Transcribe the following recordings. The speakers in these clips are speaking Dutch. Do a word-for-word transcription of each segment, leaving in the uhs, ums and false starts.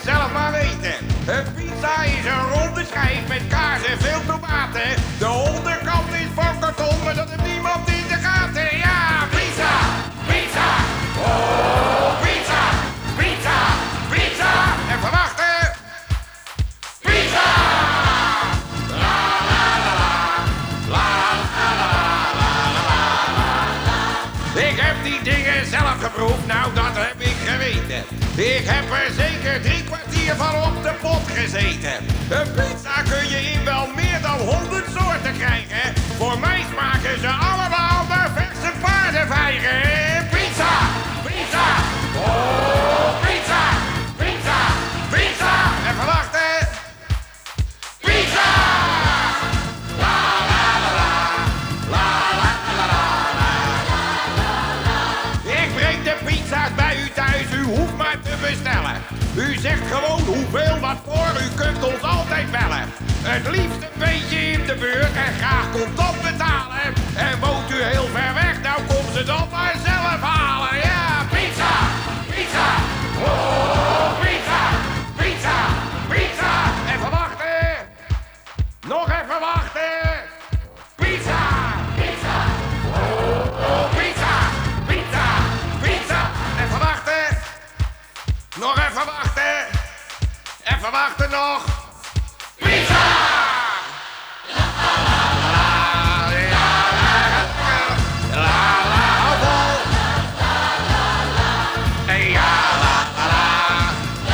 het zelf maar weten. Een pizza is een ronde schijf met kaas en veel tomaten. De onderkant is van karton, maar dat heeft niemand in de gaten. Ja, pizza, pizza, oh, pizza, pizza, pizza. Even wachten. Pizza! La la la la, la la la la la la. Ik heb die dingen zelf geproefd, nou dat heb ik geweten. Ik heb er zeker drie kwartier van op de pot gezeten. Een pizza kun je in wel meer dan honderd soorten krijgen. Voor mij smaken ze allemaal naar verse paardenvijgen. Pizza! Pizza! Oh, pizza! Pizza! Pizza! Even wachten. Pizza! La la la la. La la la la la la. Ik breng de pizza's bij u thuis, u hoeft maar te bestellen. U zegt gewoon hoeveel wat voor, u kunt ons altijd bellen. Het liefst een beetje in de buurt en graag contant betalen. En woont u heel ver weg, nou komt ze dan maar zelf halen. Ja, pizza, pizza, oh, pizza, pizza, pizza. Even wachten, nog even wachten. Pizza, pizza, oh, pizza, pizza, pizza. Even wachten, nog even wachten. Even wachten nog. Pizza! La la la la la la la. Hey ja la la la.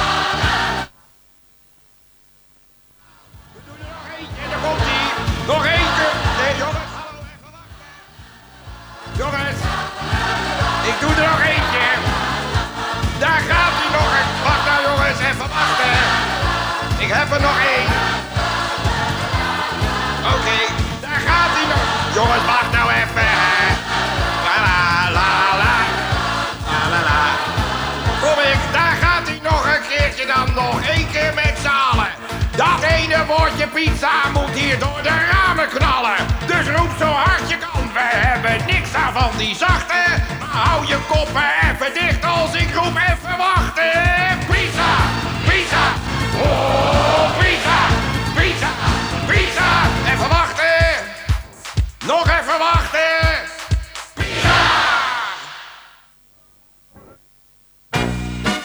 We doen er nog eentje, daar komt ie. Nog eentje. Nee jongens, hallo, even wachten. Jongens, ik doe er nog eentje. Daar gaat hij nog. Wacht nou jongens, even wachten. Ik heb er nog één. Oké, okay, daar gaat hij nog. Jongens, wacht nou even. La la la la. La la la. Kom ik, daar gaat hij nog een keertje dan. Nog één keer met z'n allen. Dat ene woordje pizza moet hier door de ramen knallen. Dus roep zo hard je kan. We hebben niks aan van die zachte. Maar hou je koppen even dicht als ik roep even.